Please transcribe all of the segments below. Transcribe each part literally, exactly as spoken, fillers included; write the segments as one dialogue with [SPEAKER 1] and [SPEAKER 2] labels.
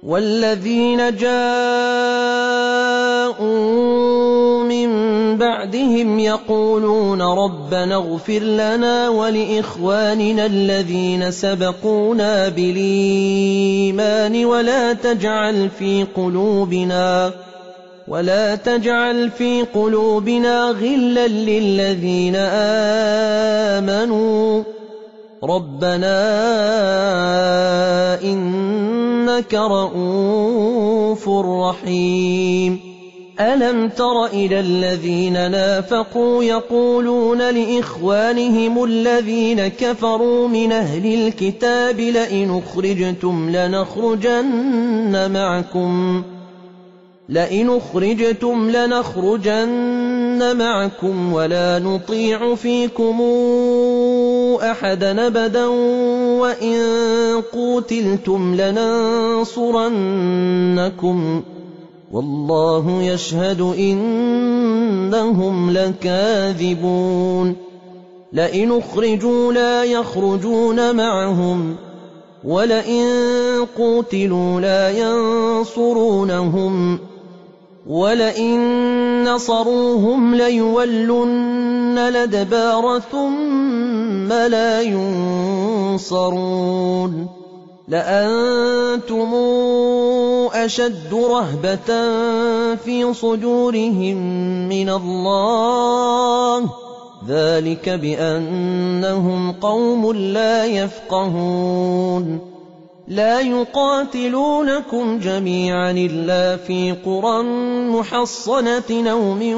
[SPEAKER 1] وَالَّذِينَ جَاءُوا مِن بَعْدِهِمْ يَقُولُونَ رَبَّنَا اغْفِرْ لَنَا وَلِإِخْوَانِنَا الَّذِينَ سَبَقُونَا بِالْإِيمَانِ وَلَا تَجْعَلْ فِي قُلُوبِنَا وَلَا تَجْعَلْ فِي قُلُوبِنَا غِلًّا لِّلَّذِينَ آمَنُوا رَبَّنَا إِنَّكَ رَءُوفٌ رَّحِيمٌ أَلَمْ تَرَ إِلَى الَّذِينَ نَافَقُوا يَقُولُونَ لِإِخْوَانِهِمُ الَّذِينَ كَفَرُوا مِنْ أَهْلِ الْكِتَابِ لَئِنْ أُخْرِجْتُمْ لَنَخْرُجَنَّ مَعَكُمْ لئن أخرجتم لنخرجن معكم ولا نطيع فيكم أحدا أبدا وإن قوتلتم لننصرنكم والله يشهد إنهم لكاذبون لئن أخرجوا لا يخرجون معهم ولئن قوتلوا لا ينصرونهم ولئن نصروهم ليولن الأدبار ثم لا ينصرون لأنتم أشد رهبة في صدورهم من الله ذلك بأنهم قوم لا يفقهون لا يقاتلونكم جميعا إلا في قرى محصنة أو من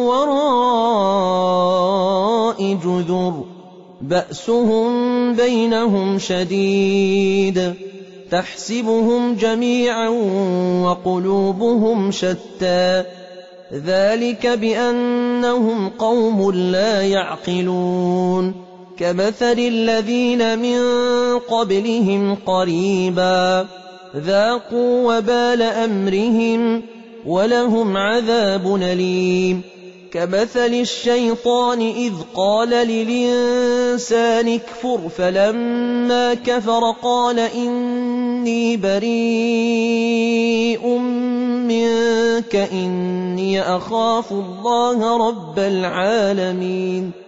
[SPEAKER 1] وراء جذر بأسهم بينهم شديد تحسبهم جميعا وقلوبهم شتى ذلك بأنهم قوم لا يعقلون كمثل الذين من قبلهم قريبا ذاقوا وبال أمرهم ولهم عذاب أليم كمثل الشيطان إذ قال للإنسان اكفر فلما كفر قال إني بريء منك إني أخاف الله رب العالمين